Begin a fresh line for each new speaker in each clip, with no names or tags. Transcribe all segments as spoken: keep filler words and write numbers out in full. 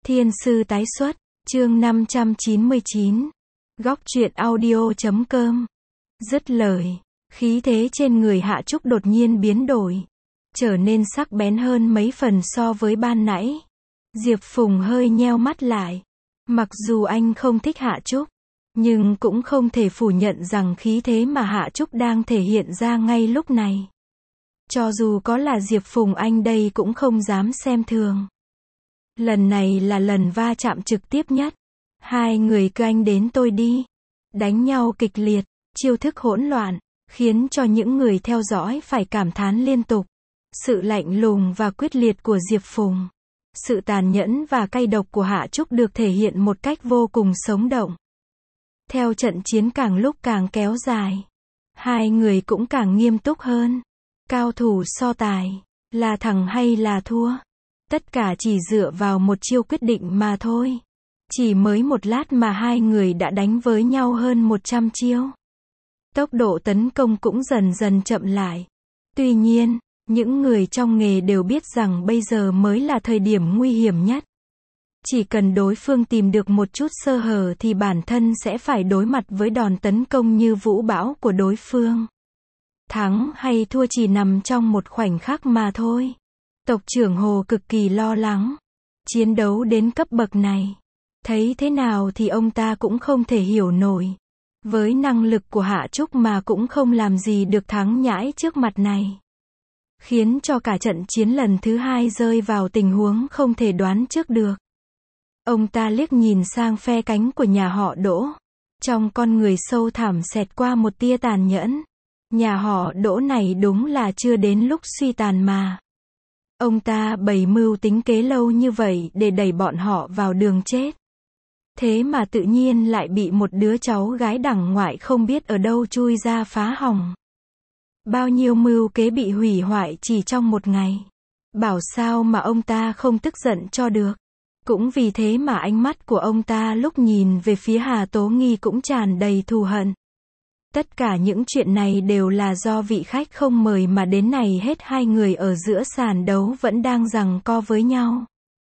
Thiên sư tái xuất, chương năm trăm chín mươi chín. Góc truyện audio chấm com. Dứt lời, khí thế trên người Hạ Trúc đột nhiên biến đổi, trở nên sắc bén hơn mấy phần so với ban nãy. Diệp Phùng hơi nheo mắt lại. Mặc dù anh không thích Hạ Trúc, nhưng cũng không thể phủ nhận rằng khí thế mà Hạ Trúc đang thể hiện ra ngay lúc này. Cho dù có là Diệp Phùng anh đây cũng không dám xem thường. Lần này là lần va chạm trực tiếp nhất. Hai người cứ anh đến tôi đi. Đánh nhau kịch liệt, chiêu thức hỗn loạn, khiến cho những người theo dõi phải cảm thán liên tục. Sự lạnh lùng và quyết liệt của Diệp Phùng, sự tàn nhẫn và cay độc của Hạ Trúc được thể hiện một cách vô cùng sống động. Theo trận chiến càng lúc càng kéo dài, hai người cũng càng nghiêm túc hơn. Cao thủ so tài, là thắng hay là thua, tất cả chỉ dựa vào một chiêu quyết định mà thôi. Chỉ mới một lát mà hai người đã đánh với nhau hơn một trăm chiêu. Tốc độ tấn công cũng dần dần chậm lại. Tuy nhiên, những người trong nghề đều biết rằng bây giờ mới là thời điểm nguy hiểm nhất. Chỉ cần đối phương tìm được một chút sơ hở thì bản thân sẽ phải đối mặt với đòn tấn công như vũ bão của đối phương. Thắng hay thua chỉ nằm trong một khoảnh khắc mà thôi. Tộc trưởng Hồ cực kỳ lo lắng. Chiến đấu đến cấp bậc này, thấy thế nào thì ông ta cũng không thể hiểu nổi. Với năng lực của Hạ Trúc mà cũng không làm gì được thắng nhãi trước mặt này. Khiến cho cả trận chiến lần thứ hai rơi vào tình huống không thể đoán trước được. Ông ta liếc nhìn sang phe cánh của nhà họ Đỗ. Trong con người sâu thẳm xẹt qua một tia tàn nhẫn. Nhà họ Đỗ này đúng là chưa đến lúc suy tàn mà. Ông ta bày mưu tính kế lâu như vậy để đẩy bọn họ vào đường chết. Thế mà tự nhiên lại bị một đứa cháu gái đằng ngoại không biết ở đâu chui ra phá hỏng. Bao nhiêu mưu kế bị hủy hoại chỉ trong một ngày. Bảo sao mà ông ta không tức giận cho được. Cũng vì thế mà ánh mắt của ông ta lúc nhìn về phía Hà Tố Nghi cũng tràn đầy thù hận. Tất cả những chuyện này đều là do vị khách không mời mà đến này hết. Hai người ở giữa sàn đấu vẫn đang giằng co với nhau.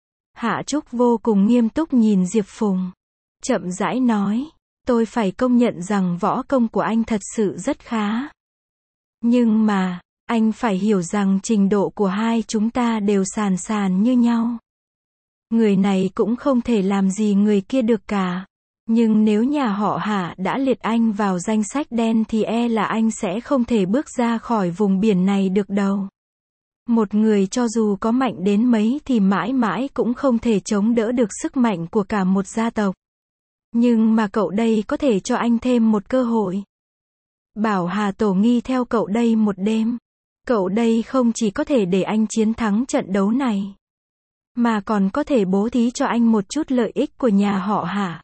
Hạ Trúc vô cùng nghiêm túc nhìn Diệp Phùng. Chậm rãi nói, tôi phải công nhận rằng võ công của anh thật sự rất khá. Nhưng mà, anh phải hiểu rằng trình độ của hai chúng ta đều sàn sàn như nhau. Người này cũng không thể làm gì người kia được cả. Nhưng nếu nhà họ Hạ đã liệt anh vào danh sách đen thì e là anh sẽ không thể bước ra khỏi vùng biển này được đâu. Một người cho dù có mạnh đến mấy thì mãi mãi cũng không thể chống đỡ được sức mạnh của cả một gia tộc. Nhưng mà cậu đây có thể cho anh thêm một cơ hội. Bảo Hà Tổ Nghi theo cậu đây một đêm. Cậu đây không chỉ có thể để anh chiến thắng trận đấu này, mà còn có thể bố thí cho anh một chút lợi ích của nhà họ Hạ.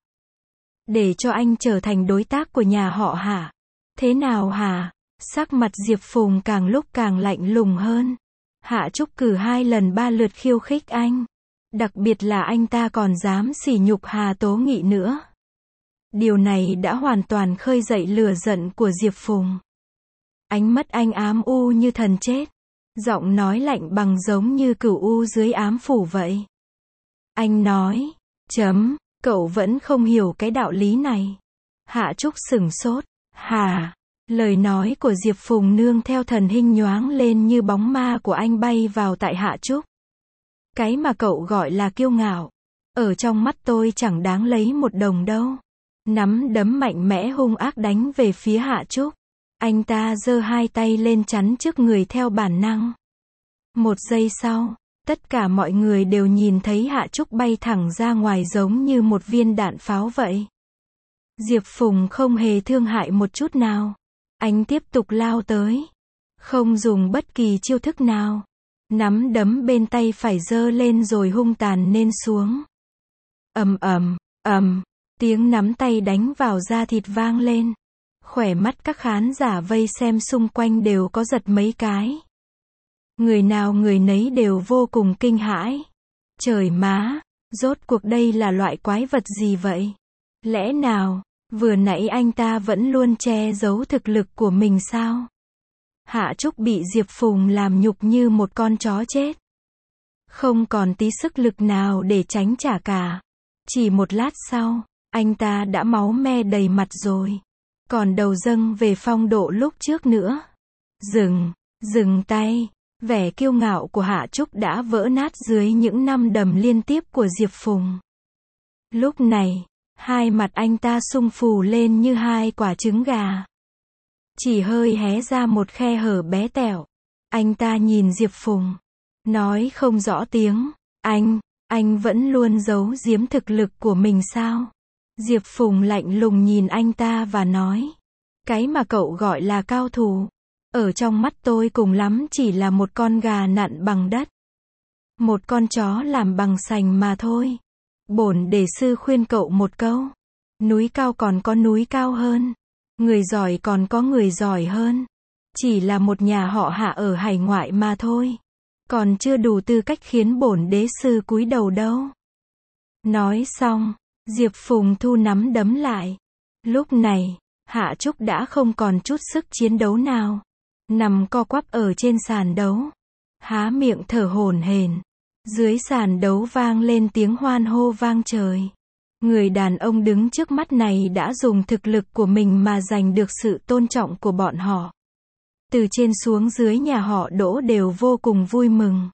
Để cho anh trở thành đối tác của nhà họ Hạ. Thế nào hả? Sắc mặt Diệp Phùng càng lúc càng lạnh lùng hơn. Hạ Trúc cử hai lần ba lượt khiêu khích anh. Đặc biệt là anh ta còn dám sỉ nhục Hà Tố Nghị nữa. Điều này đã hoàn toàn khơi dậy lửa giận của Diệp Phùng. Ánh mắt anh ám u như thần chết. Giọng nói lạnh bằng giống như cửu u dưới ám phủ vậy. Anh nói, chấm, cậu vẫn không hiểu cái đạo lý này. Hạ Trúc sửng sốt, hà. Lời nói của Diệp Phùng nương theo thần hình nhoáng lên như bóng ma của anh bay vào tại Hạ Trúc. Cái mà cậu gọi là kiêu ngạo, ở trong mắt tôi chẳng đáng lấy một đồng đâu. Nắm đấm mạnh mẽ hung ác đánh về phía Hạ Trúc. Anh ta giơ hai tay lên chắn trước người theo bản năng. Một giây sau, tất cả mọi người đều nhìn thấy Hạ Trúc bay thẳng ra ngoài giống như một viên đạn pháo vậy. Diệp Phùng không hề thương hại một chút nào. Anh tiếp tục lao tới. Không dùng bất kỳ chiêu thức nào. Nắm đấm bên tay phải giơ lên rồi hung tàn nên xuống. Ầm ầm, ầm, tiếng nắm tay đánh vào da thịt vang lên. Khỏe mắt các khán giả vây xem xung quanh đều có giật mấy cái. Người nào người nấy đều vô cùng kinh hãi. Trời má, rốt cuộc đây là loại quái vật gì vậy? Lẽ nào, vừa nãy anh ta vẫn luôn che giấu thực lực của mình sao? Hạ Trúc bị Diệp Phùng làm nhục như một con chó chết. Không còn tí sức lực nào để tránh trả cả. Chỉ một lát sau, anh ta đã máu me đầy mặt rồi. Còn đầu dâng về phong độ lúc trước nữa. Dừng, dừng tay. Vẻ kiêu ngạo của Hạ Trúc đã vỡ nát dưới những năm đầm liên tiếp của Diệp Phùng. Lúc này, hai mặt anh ta sung phù lên như hai quả trứng gà. Chỉ hơi hé ra một khe hở bé tẹo. Anh ta nhìn Diệp Phùng. Nói không rõ tiếng. Anh, anh vẫn luôn giấu giếm thực lực của mình sao? Diệp Phùng lạnh lùng nhìn anh ta và nói. Cái mà cậu gọi là cao thủ. Ở trong mắt tôi cùng lắm chỉ là một con gà nặn bằng đất. Một con chó làm bằng sành mà thôi. Bổn đề sư khuyên cậu một câu. Núi cao còn có núi cao hơn. Người giỏi còn có người giỏi hơn. Chỉ là một nhà họ Hạ ở hải ngoại mà thôi. Còn chưa đủ tư cách khiến bổn đế sư cúi đầu đâu. Nói xong, Diệp Phùng thu nắm đấm lại. Lúc này, Hạ Trúc đã không còn chút sức chiến đấu nào. Nằm co quắp ở trên sàn đấu. Há miệng thở hổn hển. Dưới sàn đấu vang lên tiếng hoan hô vang trời. Người đàn ông đứng trước mắt này đã dùng thực lực của mình mà giành được sự tôn trọng của bọn họ. Từ trên xuống dưới nhà họ Đỗ đều vô cùng vui mừng.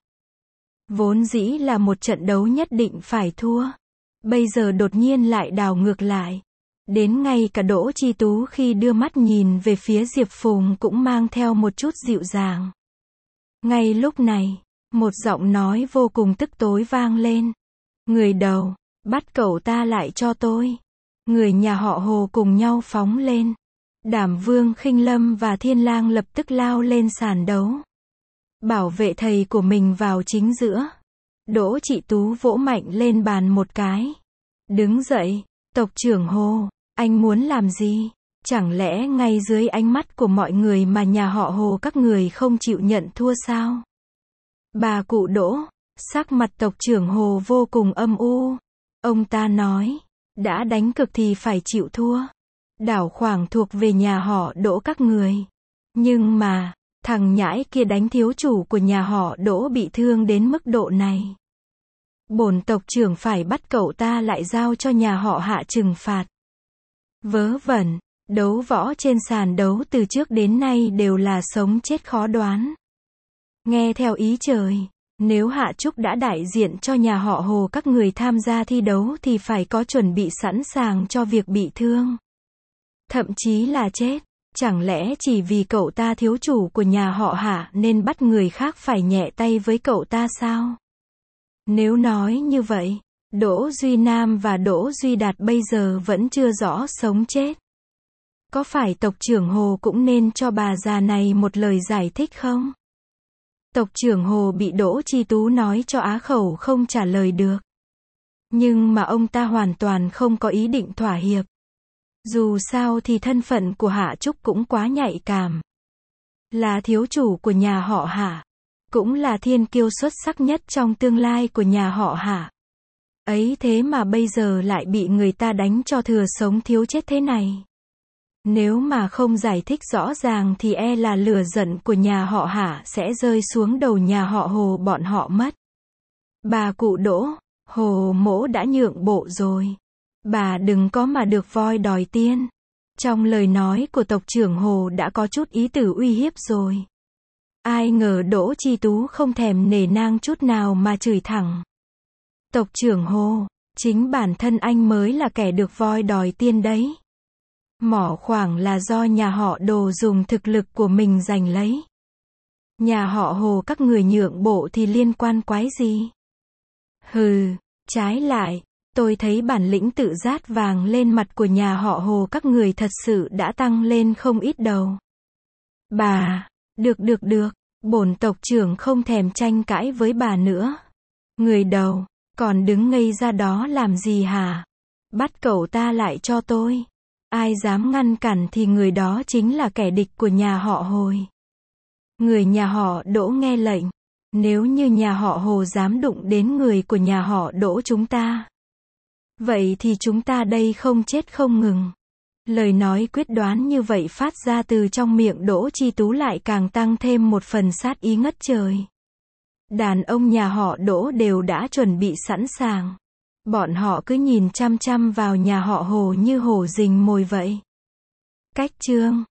Vốn dĩ là một trận đấu nhất định phải thua. Bây giờ đột nhiên lại đảo ngược lại. Đến ngay cả Đỗ Chi Tú khi đưa mắt nhìn về phía Diệp Phùng cũng mang theo một chút dịu dàng. Ngay lúc này, một giọng nói vô cùng tức tối vang lên. Người đầu, bắt cậu ta lại cho tôi. Người nhà họ Hồ cùng nhau phóng lên. Đảm Vương Khinh Lâm và Thiên Lang lập tức lao lên sàn đấu. Bảo vệ thầy của mình vào chính giữa. Đỗ Chị Tú vỗ mạnh lên bàn một cái. Đứng dậy, tộc trưởng Hồ, anh muốn làm gì? Chẳng lẽ ngay dưới ánh mắt của mọi người mà nhà họ Hồ các người không chịu nhận thua sao? Bà cụ Đỗ, sắc mặt tộc trưởng Hồ vô cùng âm u. Ông ta nói, đã đánh cực thì phải chịu thua. Đảo khoảng thuộc về nhà họ Đỗ các người. Nhưng mà, thằng nhãi kia đánh thiếu chủ của nhà họ Đỗ bị thương đến mức độ này. Bổn tộc trưởng phải bắt cậu ta lại giao cho nhà họ Hạ trừng phạt. Vớ vẩn, đấu võ trên sàn đấu từ trước đến nay đều là sống chết khó đoán. Nghe theo ý trời, nếu Hạ Trúc đã đại diện cho nhà họ Hồ các người tham gia thi đấu thì phải có chuẩn bị sẵn sàng cho việc bị thương. Thậm chí là chết. Chẳng lẽ chỉ vì cậu ta thiếu chủ của nhà họ Hạ nên bắt người khác phải nhẹ tay với cậu ta sao? Nếu nói như vậy, Đỗ Duy Nam và Đỗ Duy Đạt bây giờ vẫn chưa rõ sống chết. Có phải tộc trưởng Hồ cũng nên cho bà già này một lời giải thích không? Tộc trưởng Hồ bị Đỗ Chi Tú nói cho á khẩu không trả lời được. Nhưng mà ông ta hoàn toàn không có ý định thỏa hiệp. Dù sao thì thân phận của Hạ Trúc cũng quá nhạy cảm. Là thiếu chủ của nhà họ Hạ. Cũng là thiên kiêu xuất sắc nhất trong tương lai của nhà họ Hạ. Ấy thế mà bây giờ lại bị người ta đánh cho thừa sống thiếu chết thế này. Nếu mà không giải thích rõ ràng thì e là lửa giận của nhà họ Hạ sẽ rơi xuống đầu nhà họ Hồ bọn họ mất. Bà cụ Đỗ, Hồ mỗ đã nhượng bộ rồi. Bà đừng có mà được voi đòi tiên. Trong lời nói của tộc trưởng Hồ đã có chút ý tử uy hiếp rồi. Ai ngờ Đỗ Chi Tú không thèm nể nang chút nào mà chửi thẳng. Tộc trưởng Hồ, chính bản thân anh mới là kẻ được voi đòi tiên đấy. Mỏ khoảng là do nhà họ Đồ dùng thực lực của mình giành lấy. Nhà họ Hồ các người nhượng bộ thì liên quan quái gì? Hừ, trái lại, tôi thấy bản lĩnh tự rát vàng lên mặt của nhà họ Hồ các người thật sự đã tăng lên không ít đầu. Bà, được được được, bổn tộc trưởng không thèm tranh cãi với bà nữa. Người đầu, còn đứng ngây ra đó làm gì hả? Bắt cậu ta lại cho tôi. Ai dám ngăn cản thì người đó chính là kẻ địch của nhà họ Hồi. Người nhà họ Đỗ nghe lệnh. Nếu như nhà họ Hồ dám đụng đến người của nhà họ Đỗ chúng ta, vậy thì chúng ta đây không chết không ngừng. Lời nói quyết đoán như vậy phát ra từ trong miệng Đỗ Chi Tú lại càng tăng thêm một phần sát ý ngất trời. Đàn ông nhà họ Đỗ đều đã chuẩn bị sẵn sàng. Bọn họ cứ nhìn chăm chăm vào nhà họ Hồ như hổ rình mồi vậy. Cách chương